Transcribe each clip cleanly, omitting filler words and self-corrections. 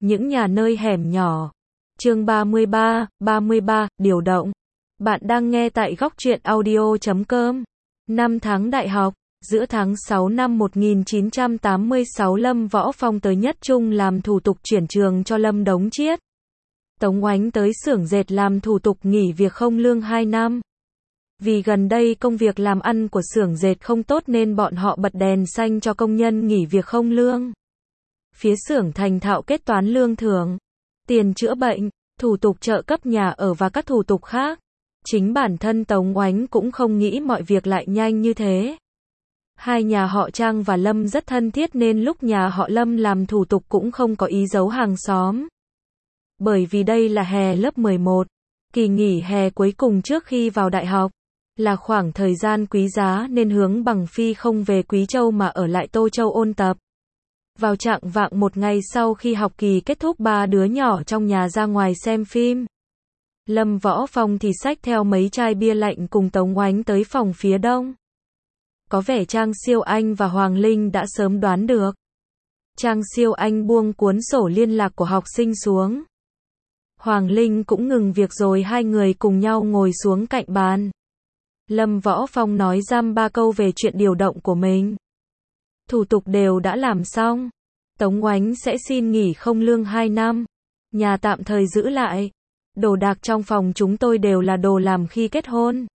Những nhà nơi hẻm nhỏ. Chương 33, điều động. Bạn đang nghe tại góc truyện audio.com. 5 tháng đại học. Giữa tháng 6 năm 1986 Lâm Võ Phong tới Nhất Trung làm thủ tục chuyển trường cho Lâm Đống Chiết. Tống Oánh tới xưởng dệt làm thủ tục nghỉ việc không lương 2 năm. Vì gần đây công việc làm ăn của xưởng dệt không tốt nên bọn họ bật đèn xanh cho công nhân nghỉ việc không lương. Phía xưởng thành thạo kết toán lương thưởng, tiền chữa bệnh, thủ tục trợ cấp nhà ở và các thủ tục khác. Chính bản thân Tống Oánh cũng không nghĩ mọi việc lại nhanh như thế. Hai nhà họ Trang và Lâm rất thân thiết nên lúc nhà họ Lâm làm thủ tục cũng không có ý giấu hàng xóm. Bởi vì đây là hè lớp 11, kỳ nghỉ hè cuối cùng trước khi vào đại học, là khoảng thời gian quý giá nên Hướng Bằng Phi không về Quý Châu mà ở lại Tô Châu ôn tập. Vào trạng vạng một ngày sau khi học kỳ kết thúc, ba đứa nhỏ trong nhà ra ngoài xem phim. Lâm Võ Phong thì xách theo mấy chai bia lạnh cùng Tống Oánh tới phòng phía đông. Có vẻ Trang Siêu Anh và Hoàng Linh đã sớm đoán được. Trang Siêu Anh buông cuốn sổ liên lạc của học sinh xuống. Hoàng Linh cũng ngừng việc rồi hai người cùng nhau ngồi xuống cạnh bàn. Lâm Võ Phong nói dăm ba câu về chuyện điều động của mình. Thủ tục đều đã làm xong. Tống Oánh sẽ xin nghỉ không lương 2 năm. Nhà tạm thời giữ lại. Đồ đạc trong phòng chúng tôi đều là đồ làm khi kết hôn.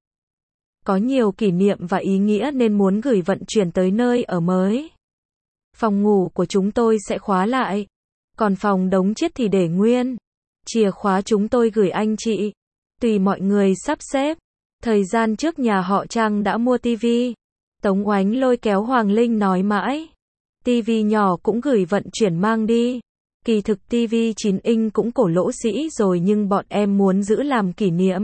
Có nhiều kỷ niệm và ý nghĩa nên muốn gửi vận chuyển tới nơi ở mới. Phòng ngủ của chúng tôi sẽ khóa lại. Còn phòng Đống Chiết thì để nguyên. Chìa khóa chúng tôi gửi anh chị. Tùy mọi người sắp xếp. Thời gian trước nhà họ Trang đã mua tivi. Tống Oánh lôi kéo Hoàng Linh nói mãi. Tivi nhỏ cũng gửi vận chuyển mang đi. Kỳ thực tivi 9 inch cũng cổ lỗ sĩ rồi nhưng bọn em muốn giữ làm kỷ niệm.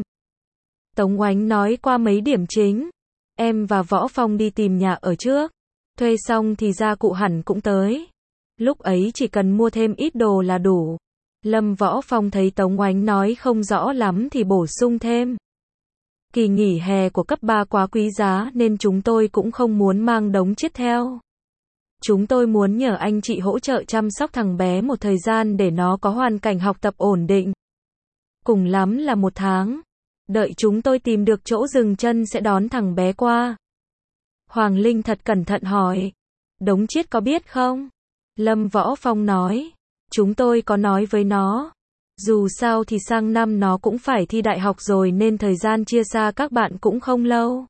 Tống Oánh nói qua mấy điểm chính. Em và Võ Phong đi tìm nhà ở trước. Thuê xong thì gia cụ hẳn cũng tới. Lúc ấy chỉ cần mua thêm ít đồ là đủ. Lâm Võ Phong thấy Tống Oánh nói không rõ lắm thì bổ sung thêm. Kỳ nghỉ hè của cấp 3 quá quý giá nên chúng tôi cũng không muốn mang Đống Chiết theo. Chúng tôi muốn nhờ anh chị hỗ trợ chăm sóc thằng bé một thời gian để nó có hoàn cảnh học tập ổn định. Cùng lắm là 1 tháng. Đợi chúng tôi tìm được chỗ dừng chân sẽ đón thằng bé qua. Hoàng Linh thật cẩn thận hỏi. Đống Chiết có biết không? Lâm Võ Phong nói. Chúng tôi có nói với nó. Dù sao thì sang năm nó cũng phải thi đại học rồi nên thời gian chia xa các bạn cũng không lâu.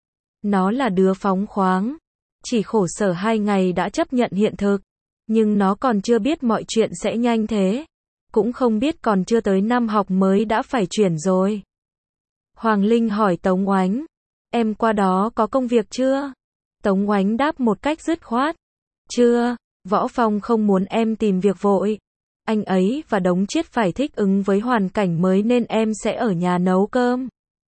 Nó là đứa phóng khoáng. Chỉ khổ sở 2 ngày đã chấp nhận hiện thực. Nhưng nó còn chưa biết mọi chuyện sẽ nhanh thế. Cũng không biết còn chưa tới năm học mới đã phải chuyển rồi. Hoàng Linh hỏi Tống Oánh. Em qua đó có công việc chưa? Tống Oánh đáp một cách dứt khoát. Chưa, Võ Phong không muốn em tìm việc vội. Anh ấy và Đống Chiết phải thích ứng với hoàn cảnh mới nên em sẽ ở nhà nấu cơm.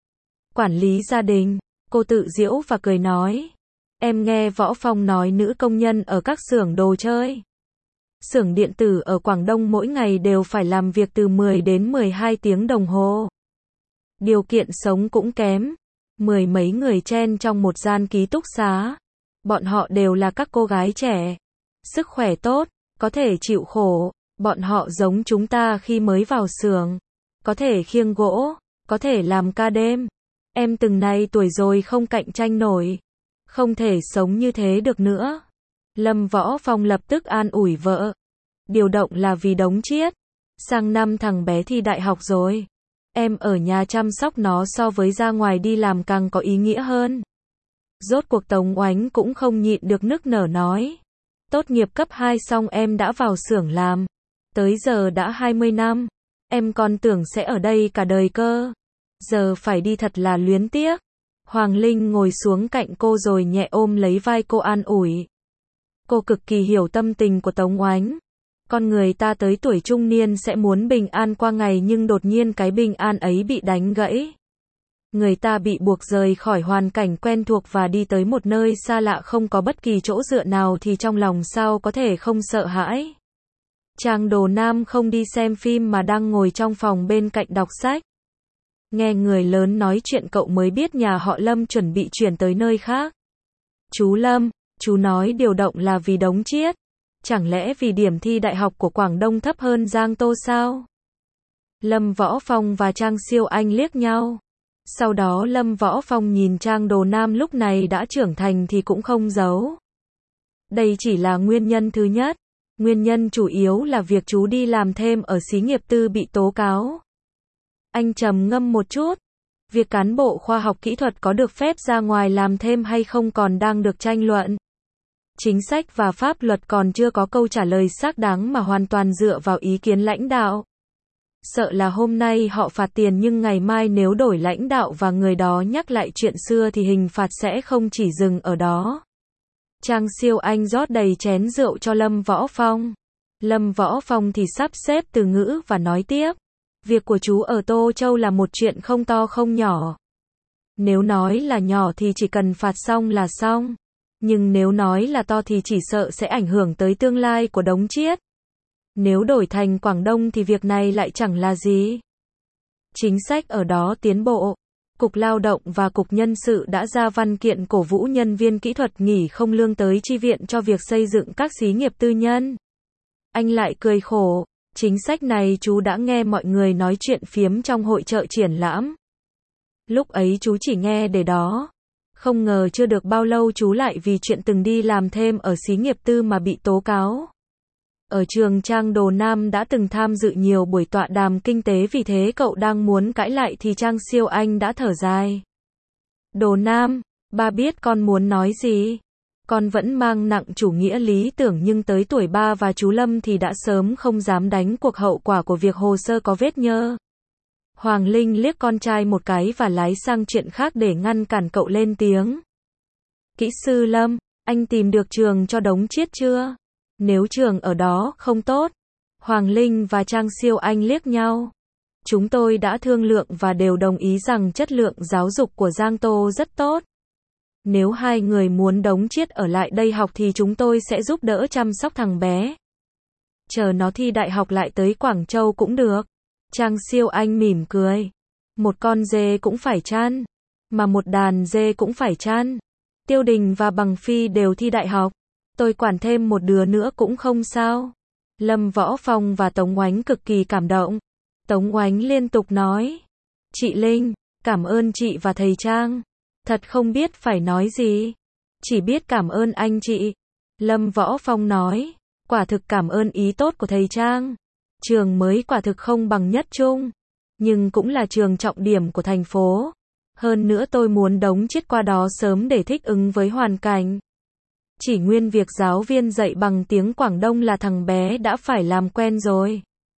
Quản lý gia đình, cô tự giễu và cười nói. Em nghe Võ Phong nói nữ công nhân ở các xưởng đồ chơi. Xưởng điện tử ở Quảng Đông mỗi ngày đều phải làm việc từ 10 đến 12 tiếng đồng hồ. Điều kiện sống cũng kém. 10 mấy người chen trong một gian ký túc xá. Bọn họ đều là các cô gái trẻ. Sức khỏe tốt, có thể chịu khổ. Bọn họ giống chúng ta khi mới vào xưởng. Có thể khiêng gỗ, có thể làm ca đêm. Em từng này tuổi rồi không cạnh tranh nổi. Không thể sống như thế được nữa. Lâm Võ Phong lập tức an ủi vợ. Điều động là vì Đống Chiết. Sang năm thằng bé thi đại học rồi. Em ở nhà chăm sóc nó so với ra ngoài đi làm càng có ý nghĩa hơn. Rốt cuộc Tống Oánh cũng không nhịn được nức nở nói. Tốt nghiệp cấp 2 xong em đã vào xưởng làm. Tới giờ đã 20 năm. Em còn tưởng sẽ ở đây cả đời cơ. Giờ phải đi thật là luyến tiếc. Hoàng Linh ngồi xuống cạnh cô rồi nhẹ ôm lấy vai cô an ủi. Cô cực kỳ hiểu tâm tình của Tống Oánh. Con người ta tới tuổi trung niên sẽ muốn bình an qua ngày nhưng đột nhiên cái bình an ấy bị đánh gãy. Người ta bị buộc rời khỏi hoàn cảnh quen thuộc và đi tới một nơi xa lạ không có bất kỳ chỗ dựa nào thì trong lòng sao có thể không sợ hãi. Trang Đồ Nam không đi xem phim mà đang ngồi trong phòng bên cạnh đọc sách. Nghe người lớn nói chuyện cậu mới biết nhà họ Lâm chuẩn bị chuyển tới nơi khác. Chú Lâm, chú nói điều động là vì Đống Chiết. Chẳng lẽ vì điểm thi đại học của Quảng Đông thấp hơn Giang Tô sao? Lâm Võ Phong và Trang Siêu Anh liếc nhau. Sau đó Lâm Võ Phong nhìn Trang Đồ Nam lúc này đã trưởng thành thì cũng không giấu. Đây chỉ là nguyên nhân thứ nhất. Nguyên nhân chủ yếu là việc chú đi làm thêm ở xí nghiệp tư bị tố cáo. Anh trầm ngâm một chút. Việc cán bộ khoa học kỹ thuật có được phép ra ngoài làm thêm hay không còn đang được tranh luận. Chính sách và pháp luật còn chưa có câu trả lời xác đáng mà hoàn toàn dựa vào ý kiến lãnh đạo. Sợ là hôm nay họ phạt tiền nhưng ngày mai nếu đổi lãnh đạo và người đó nhắc lại chuyện xưa thì hình phạt sẽ không chỉ dừng ở đó. Trang Siêu Anh rót đầy chén rượu cho Lâm Võ Phong. Lâm Võ Phong thì sắp xếp từ ngữ và nói tiếp. Việc của chú ở Tô Châu là một chuyện không to không nhỏ. Nếu nói là nhỏ thì chỉ cần phạt xong là xong. Nhưng nếu nói là to thì chỉ sợ sẽ ảnh hưởng tới tương lai của Đống Chiết. Nếu đổi thành Quảng Đông thì việc này lại chẳng là gì. Chính sách ở đó tiến bộ. Cục Lao động và Cục Nhân sự đã ra văn kiện cổ vũ nhân viên kỹ thuật nghỉ không lương tới chi viện cho việc xây dựng các xí nghiệp tư nhân. Anh lại cười khổ. Chính sách này chú đã nghe mọi người nói chuyện phiếm trong hội chợ triển lãm. Lúc ấy chú chỉ nghe để đó. Không ngờ chưa được bao lâu chú lại vì chuyện từng đi làm thêm ở xí nghiệp tư mà bị tố cáo. Ở trường Trang Đồ Nam đã từng tham dự nhiều buổi tọa đàm kinh tế vì thế cậu đang muốn cãi lại thì Trang Siêu Anh đã thở dài. Đồ Nam, ba biết con muốn nói gì. Con vẫn mang nặng chủ nghĩa lý tưởng nhưng tới tuổi ba và chú Lâm thì đã sớm không dám đánh cuộc hậu quả của việc hồ sơ có vết nhơ. Hoàng Linh liếc con trai một cái và lái sang chuyện khác để ngăn cản cậu lên tiếng. Kỹ sư Lâm, anh tìm được trường cho Đống Chiết chưa? Nếu trường ở đó không tốt. Hoàng Linh và Trang Siêu Anh liếc nhau. Chúng tôi đã thương lượng và đều đồng ý rằng chất lượng giáo dục của Giang Tô rất tốt. Nếu hai người muốn Đống Chiết ở lại đây học thì chúng tôi sẽ giúp đỡ chăm sóc thằng bé. Chờ nó thi đại học lại tới Quảng Châu cũng được. Trang Siêu Anh mỉm cười. Một con dê cũng phải chăn. Mà một đàn dê cũng phải chăn. Tiêu Đình và Bằng Phi đều thi đại học. Tôi quản thêm một đứa nữa cũng không sao. Lâm Võ Phong và Tống Oánh cực kỳ cảm động. Tống Oánh liên tục nói. Chị Linh, cảm ơn chị và thầy Trang. Thật không biết phải nói gì. Chỉ biết cảm ơn anh chị. Lâm Võ Phong nói. Quả thực cảm ơn ý tốt của thầy Trang. Trường mới quả thực không bằng Nhất Trung. Nhưng cũng là trường trọng điểm của thành phố. Hơn nữa tôi muốn Đống Chiết qua đó sớm để thích ứng với hoàn cảnh. Chỉ nguyên việc giáo viên dạy bằng tiếng Quảng Đông là thằng bé đã phải làm quen rồi.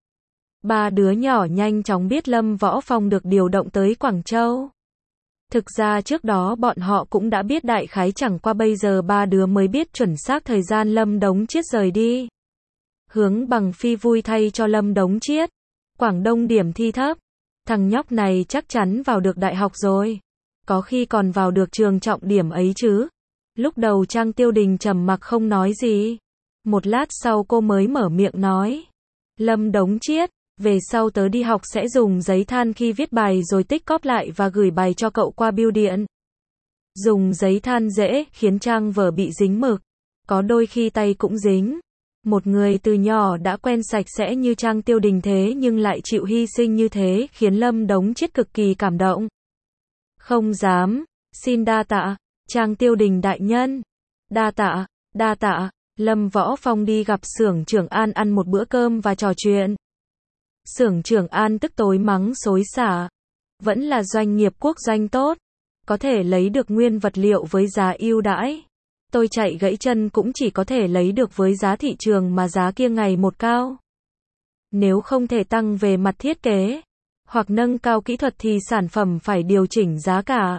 Ba đứa nhỏ nhanh chóng biết Lâm Võ Phong được điều động tới Quảng Châu. Thực ra trước đó bọn họ cũng đã biết đại khái, chẳng qua bây giờ ba đứa mới biết chuẩn xác thời gian Lâm Đống Chiết rời đi. Hướng Bằng Phi vui thay cho Lâm Đống Chiết. Quảng Đông điểm thi thấp. Thằng nhóc này chắc chắn vào được đại học rồi. Có khi còn vào được trường trọng điểm ấy chứ. Lúc đầu Trang Tiêu Đình trầm mặc không nói gì. Một lát sau cô mới mở miệng nói. Lâm Đống Chiết, về sau tớ đi học sẽ dùng giấy than khi viết bài rồi tích cóp lại và gửi bài cho cậu qua bưu điện. Dùng giấy than dễ khiến trang vở bị dính mực. Có đôi khi tay cũng dính. Một người từ nhỏ đã quen sạch sẽ như Trang Tiêu Đình thế nhưng lại chịu hy sinh như thế khiến Lâm Đống Chiết cực kỳ cảm động. Không dám, xin đa tạ, Trang Tiêu Đình đại nhân. Đa tạ, đa tạ. Lâm Võ Phong đi gặp xưởng trưởng An ăn một bữa cơm và trò chuyện. Xưởng trưởng An tức tối mắng xối xả. Vẫn là doanh nghiệp quốc doanh tốt. Có thể lấy được nguyên vật liệu với giá ưu đãi. Tôi chạy gãy chân cũng chỉ có thể lấy được với giá thị trường mà giá kia ngày một cao. Nếu không thể tăng về mặt thiết kế, hoặc nâng cao kỹ thuật thì sản phẩm phải điều chỉnh giá cả.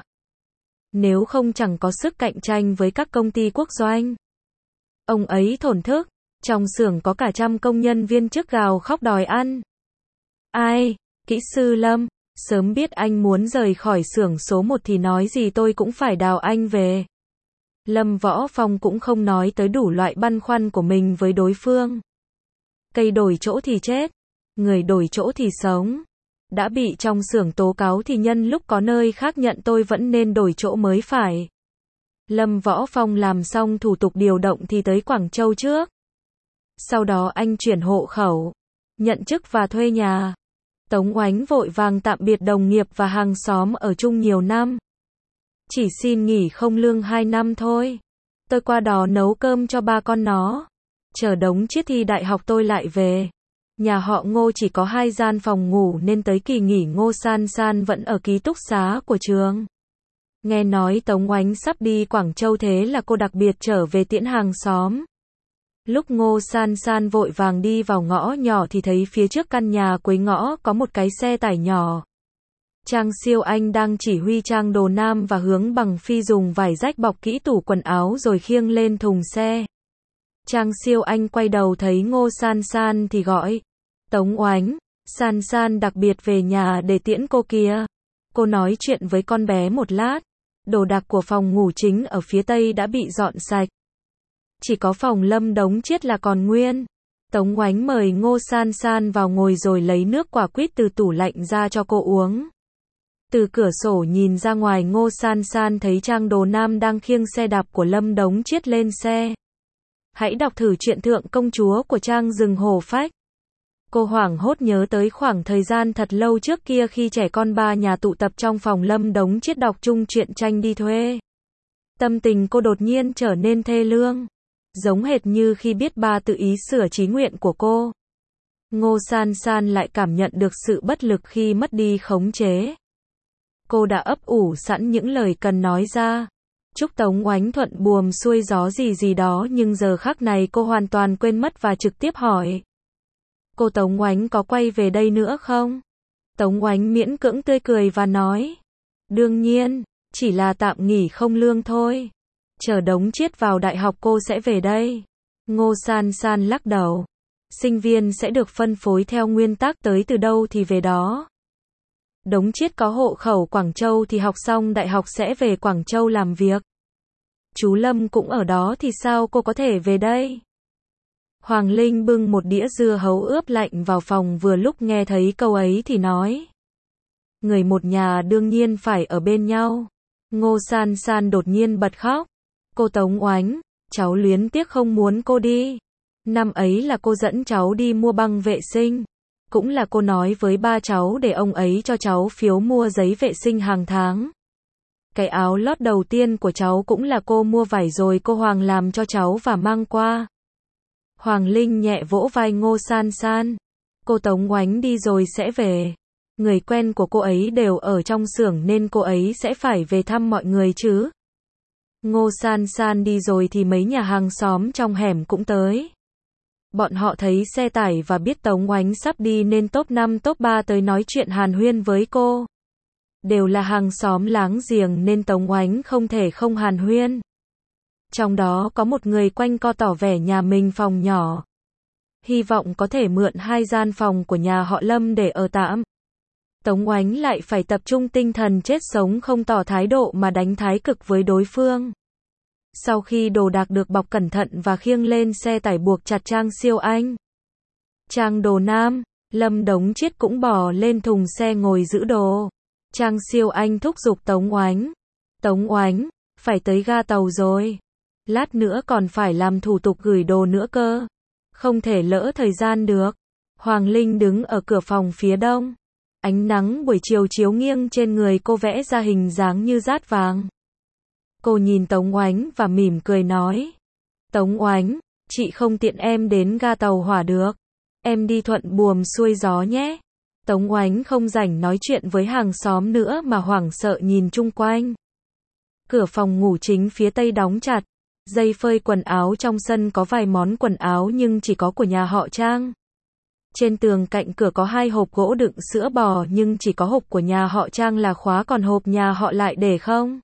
Nếu không chẳng có sức cạnh tranh với các công ty quốc doanh. Ông ấy thổn thức, trong xưởng có cả trăm công nhân viên chức gào khóc đòi ăn. Ai, kỹ sư Lâm, sớm biết anh muốn rời khỏi xưởng số 1 thì nói gì tôi cũng phải đào anh về. Lâm Võ Phong cũng không nói tới đủ loại băn khoăn của mình với đối phương. Cây đổi chỗ thì chết, người đổi chỗ thì sống. Đã bị trong xưởng tố cáo thì nhân lúc có nơi khác nhận tôi vẫn nên đổi chỗ mới phải. Lâm Võ Phong làm xong thủ tục điều động thì tới Quảng Châu trước. Sau đó anh chuyển hộ khẩu, nhận chức và thuê nhà. Tống Oánh vội vàng tạm biệt đồng nghiệp và hàng xóm ở chung nhiều năm. Chỉ xin nghỉ không lương 2 năm thôi. Tôi qua đó nấu cơm cho ba con nó. Chờ Đống Chiết thi đại học tôi lại về. Nhà họ Ngô chỉ có 2 gian phòng ngủ nên tới kỳ nghỉ Ngô San San vẫn ở ký túc xá của trường. Nghe nói Tống Oánh sắp đi Quảng Châu thế là cô đặc biệt trở về tiễn hàng xóm. Lúc Ngô San San vội vàng đi vào ngõ nhỏ thì thấy phía trước căn nhà cuối ngõ có một cái xe tải nhỏ. Trang Siêu Anh đang chỉ huy Trang Đồ Nam và Hướng Bằng Phi dùng vải rách bọc kỹ tủ quần áo rồi khiêng lên thùng xe. Trang Siêu Anh quay đầu thấy Ngô San San thì gọi. Tống Oánh, San San đặc biệt về nhà để tiễn cô kìa. Cô nói chuyện với con bé một lát. Đồ đạc của phòng ngủ chính ở phía tây đã bị dọn sạch. Chỉ có phòng Lâm Đống Chiết là còn nguyên. Tống Oánh mời Ngô San San vào ngồi rồi lấy nước quả quýt từ tủ lạnh ra cho cô uống. Từ cửa sổ nhìn ra ngoài Ngô San San thấy Trang Đồ Nam đang khiêng xe đạp của Lâm Đống Chiết lên xe. Hãy đọc thử truyện Thượng Công Chúa của Trang Rừng Hổ Phách. Cô hoảng hốt nhớ tới khoảng thời gian thật lâu trước kia khi trẻ con ba nhà tụ tập trong phòng Lâm Đống Chiết đọc chung truyện tranh đi thuê. Tâm tình cô đột nhiên trở nên thê lương. Giống hệt như khi biết ba tự ý sửa chí nguyện của cô. Ngô San San lại cảm nhận được sự bất lực khi mất đi khống chế. Cô đã ấp ủ sẵn những lời cần nói ra. Chúc Tống Oánh thuận buồm xuôi gió gì đó nhưng giờ khắc này cô hoàn toàn quên mất và trực tiếp hỏi. Cô Tống Oánh có quay về đây nữa không? Tống Oánh miễn cưỡng tươi cười và nói. Đương nhiên, chỉ là tạm nghỉ không lương thôi. Chờ Đống Chiết vào đại học cô sẽ về đây. Ngô San San lắc đầu. Sinh viên sẽ được phân phối theo nguyên tắc tới từ đâu thì về đó. Đống Chiết có hộ khẩu Quảng Châu thì học xong đại học sẽ về Quảng Châu làm việc. Chú Lâm cũng ở đó thì sao cô có thể về đây? Hoàng Linh bưng một đĩa dưa hấu ướp lạnh vào phòng vừa lúc nghe thấy câu ấy thì nói. Người một nhà đương nhiên phải ở bên nhau. Ngô San San đột nhiên bật khóc. Cô Tống Oánh, cháu luyến tiếc không muốn cô đi. Năm ấy là cô dẫn cháu đi mua băng vệ sinh. Cũng là cô nói với ba cháu để ông ấy cho cháu phiếu mua giấy vệ sinh hàng tháng. Cái áo lót đầu tiên của cháu cũng là cô mua vải rồi cô Hoàng làm cho cháu và mang qua. Hoàng Linh nhẹ vỗ vai Ngô San San. Cô Tống Oánh đi rồi sẽ về. Người quen của cô ấy đều ở trong xưởng nên cô ấy sẽ phải về thăm mọi người chứ. Ngô San San đi rồi thì mấy nhà hàng xóm trong hẻm cũng tới. Bọn họ thấy xe tải và biết Tống Oánh sắp đi nên top 5 top 3 tới nói chuyện hàn huyên với cô. Đều là hàng xóm láng giềng nên Tống Oánh không thể không hàn huyên. Trong đó có một người quanh co tỏ vẻ nhà mình phòng nhỏ. Hy vọng có thể mượn 2 gian phòng của nhà họ Lâm để ở tạm. Tống Oánh lại phải tập trung tinh thần chết sống không tỏ thái độ mà đánh thái cực với đối phương. Sau khi đồ đạc được bọc cẩn thận và khiêng lên xe tải buộc chặt Trang Siêu Anh. Trang Đồ Nam, Lâm Đống Chiết cũng bò lên thùng xe ngồi giữ đồ. Trang Siêu Anh thúc giục Tống Oánh. Tống Oánh, phải tới ga tàu rồi. Lát nữa còn phải làm thủ tục gửi đồ nữa cơ. Không thể lỡ thời gian được. Hoàng Linh đứng ở cửa phòng phía đông. Ánh nắng buổi chiều chiếu nghiêng trên người cô vẽ ra hình dáng như dát vàng. Cô nhìn Tống Oánh và mỉm cười nói. Tống Oánh, chị không tiện em đến ga tàu hỏa được. Em đi thuận buồm xuôi gió nhé. Tống Oánh không rảnh nói chuyện với hàng xóm nữa mà hoảng sợ nhìn chung quanh. Cửa phòng ngủ chính phía tây đóng chặt. Dây phơi quần áo trong sân có vài món quần áo nhưng chỉ có của nhà họ Trang. Trên tường cạnh cửa có 2 hộp gỗ đựng sữa bò nhưng chỉ có hộp của nhà họ Trang là khóa còn hộp nhà họ lại để không.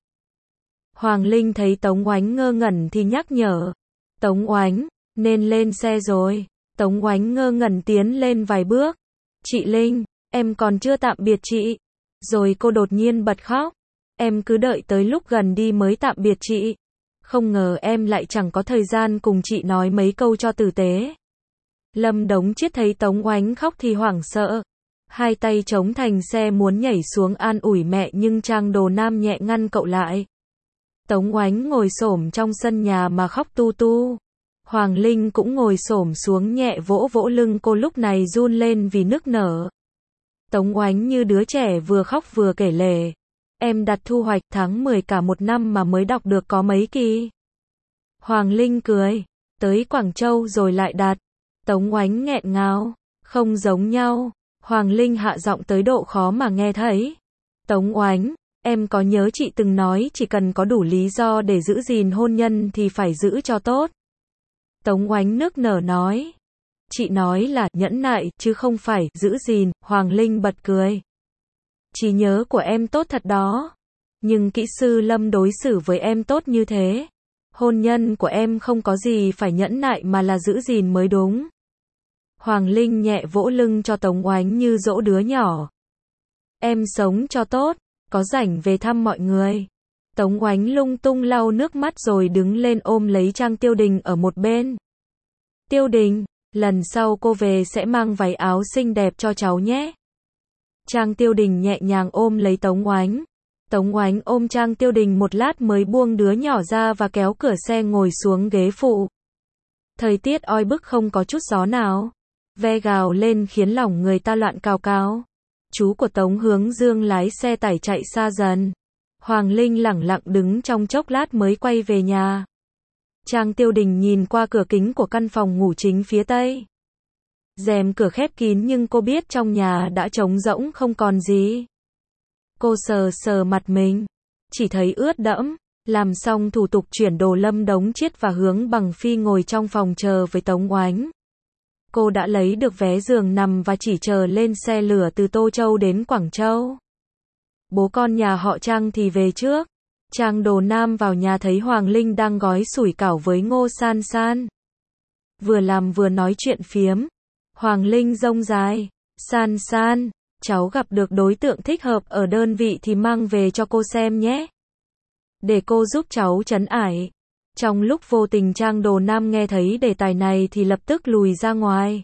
Hoàng Linh thấy Tống Oánh ngơ ngẩn thì nhắc nhở. Tống Oánh, nên lên xe rồi. Tống Oánh ngơ ngẩn tiến lên vài bước. Chị Linh, em còn chưa tạm biệt chị. Rồi cô đột nhiên bật khóc. Em cứ đợi tới lúc gần đi mới tạm biệt chị. Không ngờ em lại chẳng có thời gian cùng chị nói mấy câu cho tử tế. Lâm Đống Chiết thấy Tống Oánh khóc thì hoảng sợ. 2 tay chống thành xe muốn nhảy xuống an ủi mẹ nhưng Trang Đồ Nam nhẹ ngăn cậu lại. Tống Oánh ngồi xổm trong sân nhà mà khóc tu tu. Hoàng Linh cũng ngồi xổm xuống nhẹ vỗ vỗ lưng cô lúc này run lên vì nức nở. Tống Oánh như đứa trẻ vừa khóc vừa kể lể. Em đặt thu hoạch tháng 10 cả một năm mà mới đọc được có mấy kỳ. Hoàng Linh cười. Tới Quảng Châu rồi lại đặt. Tống Oánh nghẹn ngào. Không giống nhau. Hoàng Linh hạ giọng tới độ khó mà nghe thấy. Tống Oánh, em có nhớ chị từng nói chỉ cần có đủ lý do để giữ gìn hôn nhân thì phải giữ cho tốt. Tống Oánh nức nở nói. Chị nói là nhẫn nại chứ không phải giữ gìn. Hoàng Linh bật cười. Trí nhớ của em tốt thật đó. Nhưng kỹ sư Lâm đối xử với em tốt như thế. Hôn nhân của em không có gì phải nhẫn nại mà là giữ gìn mới đúng. Hoàng Linh nhẹ vỗ lưng cho Tống Oánh như dỗ đứa nhỏ. Em sống cho tốt, có rảnh về thăm mọi người. Tống Oánh lung tung lau nước mắt rồi đứng lên ôm lấy Trang Tiêu Đình ở một bên. Tiêu Đình, lần sau cô về sẽ mang váy áo xinh đẹp cho cháu nhé. Trang Tiêu Đình nhẹ nhàng ôm lấy Tống Oánh. Tống Oánh ôm Trang Tiêu Đình một lát mới buông đứa nhỏ ra và kéo cửa xe ngồi xuống ghế phụ. Thời tiết oi bức không có chút gió nào. Ve gào lên khiến lòng người ta loạn cào cào. Chú của Tống Hướng Dương lái xe tải chạy xa dần. Hoàng Linh lẳng lặng đứng trong chốc lát mới quay về nhà. Trang Tiêu Đình nhìn qua cửa kính của căn phòng ngủ chính phía tây. Rèm cửa khép kín nhưng cô biết trong nhà đã trống rỗng không còn gì. Cô sờ sờ mặt mình, chỉ thấy ướt đẫm. Làm xong thủ tục chuyển đồ Lâm Đống Chiết và Hướng Bằng Phi ngồi trong phòng chờ với Tống Oánh. Cô đã lấy được vé giường nằm và chỉ chờ lên xe lửa từ Tô Châu đến Quảng Châu. Bố con nhà họ Trang thì về trước. Trang Đồ Nam vào nhà thấy Hoàng Linh đang gói sủi cảo với Ngô San San. Vừa làm vừa nói chuyện phiếm. Hoàng Linh rông dài. San San, cháu gặp được đối tượng thích hợp ở đơn vị thì mang về cho cô xem nhé. Để cô giúp cháu trấn ải. Trong lúc vô tình Trang Đồ Nam nghe thấy đề tài này thì lập tức lùi ra ngoài.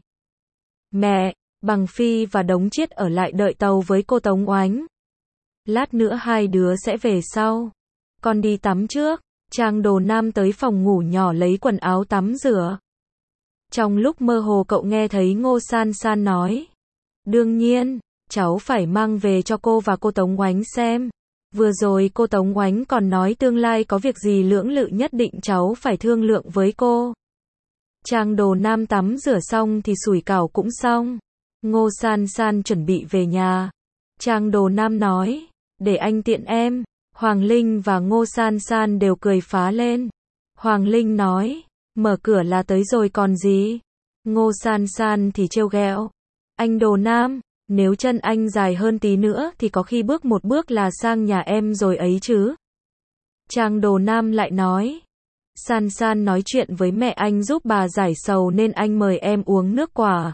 Mẹ, Bằng Phi và Đống Chiết ở lại đợi tàu với cô Tống Oánh. Lát nữa hai đứa sẽ về sau. Con đi tắm trước. Trang Đồ Nam tới phòng ngủ nhỏ lấy quần áo tắm rửa. Trong lúc mơ hồ cậu nghe thấy Ngô San San nói. Đương nhiên, cháu phải mang về cho cô và cô Tống Oánh xem. Vừa rồi cô Tống Oánh còn nói tương lai có việc gì lưỡng lự nhất định cháu phải thương lượng với cô. Trang Đồ Nam tắm rửa xong thì sủi cảo cũng xong. Ngô San San chuẩn bị về nhà. Trang Đồ Nam nói, để anh tiện em. Hoàng Linh và Ngô San San đều cười phá lên. Hoàng Linh nói, mở cửa là tới rồi còn gì. Ngô San San thì trêu ghẹo. Anh Đồ Nam, nếu chân anh dài hơn tí nữa thì có khi bước một bước là sang nhà em rồi ấy chứ. Trang Đồ Nam lại nói, San San nói chuyện với mẹ anh giúp bà giải sầu nên anh mời em uống nước quả.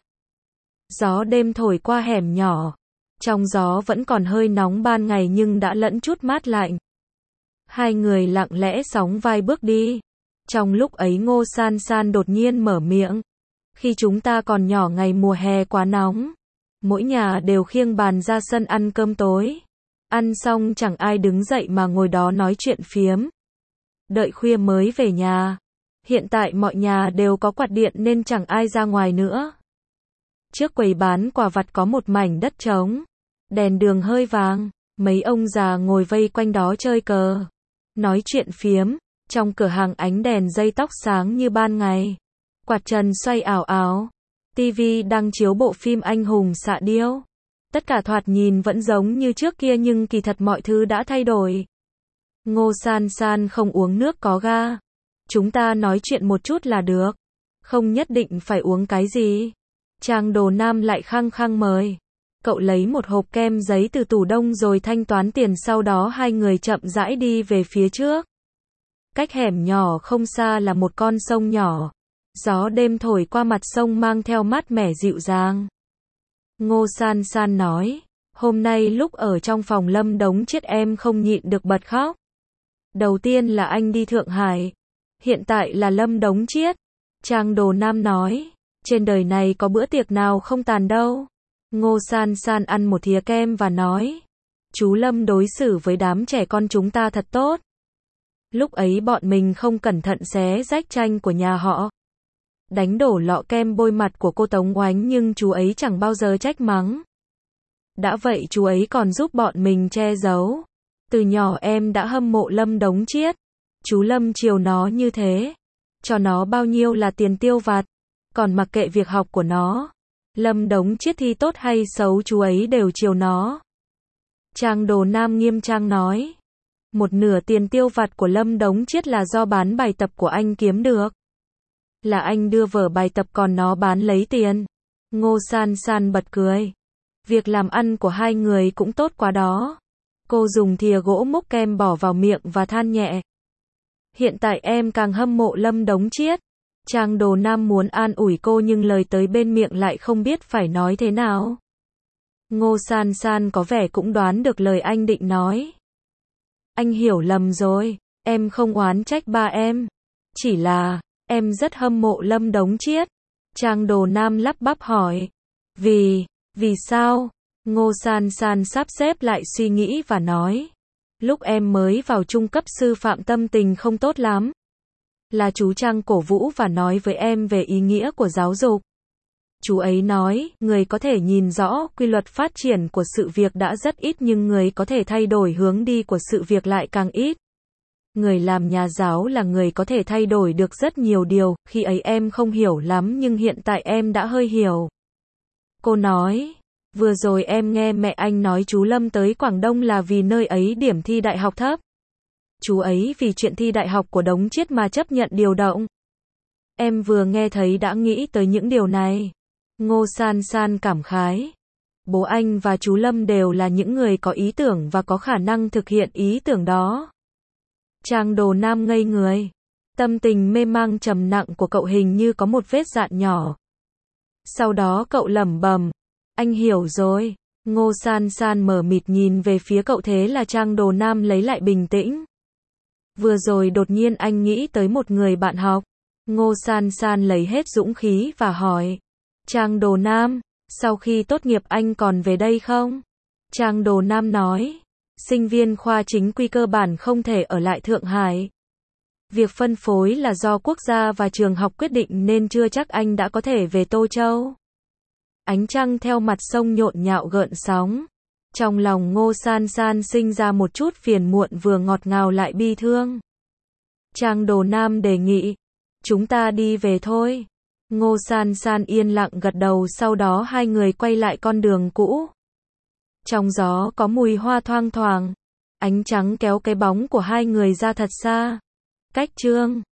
Gió đêm thổi qua hẻm nhỏ. Trong gió vẫn còn hơi nóng ban ngày nhưng đã lẫn chút mát lạnh. Hai người lặng lẽ sóng vai bước đi. Trong lúc ấy Ngô San San đột nhiên mở miệng. Khi chúng ta còn nhỏ ngày mùa hè quá nóng. Mỗi nhà đều khiêng bàn ra sân ăn cơm tối. Ăn xong chẳng ai đứng dậy mà ngồi đó nói chuyện phiếm. Đợi khuya mới về nhà. Hiện tại mọi nhà đều có quạt điện nên chẳng ai ra ngoài nữa. Trước quầy bán quà vặt có một mảnh đất trống. Đèn đường hơi vàng. Mấy ông già ngồi vây quanh đó chơi cờ. Nói chuyện phiếm. Trong cửa hàng ánh đèn dây tóc sáng như ban ngày. Quạt trần xoay ảo ảo. TV đang chiếu bộ phim Anh hùng xạ điêu. Tất cả thoạt nhìn vẫn giống như trước kia nhưng kỳ thật mọi thứ đã thay đổi. Ngô San San không uống nước có ga. Chúng ta nói chuyện một chút là được. Không nhất định phải uống cái gì. Trang Đồ Nam lại khăng khăng mời. Cậu lấy một hộp kem giấy từ tủ đông rồi thanh toán tiền, sau đó hai người chậm rãi đi về phía trước. Cách hẻm nhỏ không xa là một con sông nhỏ. Gió đêm thổi qua mặt sông mang theo mát mẻ dịu dàng. Ngô San San nói, hôm nay lúc ở trong phòng Lâm Đống Chiết em không nhịn được bật khóc. Đầu tiên là anh đi Thượng Hải. Hiện tại là Lâm Đống Chiết. Trang Đồ Nam nói, trên đời này có bữa tiệc nào không tàn đâu. Ngô San San ăn một thìa kem và nói, chú Lâm đối xử với đám trẻ con chúng ta thật tốt. Lúc ấy bọn mình không cẩn thận xé rách tranh của nhà họ. đánh đổ lọ kem bôi mặt của cô Tống Oánh nhưng chú ấy chẳng bao giờ trách mắng. Đã vậy chú ấy còn giúp bọn mình che giấu. Từ nhỏ em đã hâm mộ Lâm Đống Chiết. Chú Lâm chiều nó như thế. Cho nó bao nhiêu là tiền tiêu vặt. Còn mặc kệ việc học của nó. Lâm Đống Chiết thi tốt hay xấu chú ấy đều chiều nó. Trang Đồ Nam nghiêm trang nói. Một nửa tiền tiêu vặt của Lâm Đống Chiết là do bán bài tập của anh kiếm được. Là anh đưa vở bài tập còn nó bán lấy tiền. Ngô San San bật cười. Việc làm ăn của hai người cũng tốt quá đó. Cô dùng thìa gỗ múc kem bỏ vào miệng và than nhẹ. Hiện tại em càng hâm mộ Lâm Đống Chiết. Trang Đồ Nam muốn an ủi cô nhưng lời tới bên miệng lại không biết phải nói thế nào. Ngô San San có vẻ cũng đoán được lời anh định nói. Anh hiểu lầm rồi, em không oán trách ba em. Chỉ là, em rất hâm mộ Lâm Đống Chiết. Trang Đồ Nam lắp bắp hỏi. Vì sao? Ngô San San sắp xếp lại suy nghĩ và nói. Lúc em mới vào trung cấp sư phạm tâm tình không tốt lắm. Là chú Trang cổ vũ và nói với em về ý nghĩa của giáo dục. Chú ấy nói, người có thể nhìn rõ quy luật phát triển của sự việc đã rất ít nhưng người có thể thay đổi hướng đi của sự việc lại càng ít. Người làm nhà giáo là người có thể thay đổi được rất nhiều điều, khi ấy em không hiểu lắm nhưng hiện tại em đã hơi hiểu. Cô nói, vừa rồi em nghe mẹ anh nói chú Lâm tới Quảng Đông là vì nơi ấy điểm thi đại học thấp. Chú ấy vì chuyện thi đại học của Đống Chiết mà chấp nhận điều động. Em vừa nghe thấy đã nghĩ tới những điều này. Ngô San San cảm khái. Bố anh và chú Lâm đều là những người có ý tưởng và có khả năng thực hiện ý tưởng đó. Trang Đồ Nam ngây người. Tâm tình mê mang trầm nặng của cậu hình như có một vết dạn nhỏ. Sau đó cậu lẩm bẩm. Anh hiểu rồi. Ngô San San mờ mịt nhìn về phía cậu thế là Trang Đồ Nam lấy lại bình tĩnh. Vừa rồi đột nhiên anh nghĩ tới một người bạn học. Ngô San San lấy hết dũng khí và hỏi. Trang Đồ Nam, sau khi tốt nghiệp anh còn về đây không? Trang Đồ Nam nói. Sinh viên khoa chính quy cơ bản không thể ở lại Thượng Hải. Việc phân phối là do quốc gia và trường học quyết định nên chưa chắc anh đã có thể về Tô Châu. Ánh trăng theo mặt sông nhộn nhạo gợn sóng. Trong lòng Ngô San San sinh ra một chút phiền muộn vừa ngọt ngào lại bi thương. Trang Đồ Nam đề nghị. Chúng ta đi về thôi. Ngô San San yên lặng gật đầu sau đó hai người quay lại con đường cũ. Trong gió có mùi hoa thoang thoảng. Ánh trắng kéo cái bóng của hai người ra thật xa. Cách chương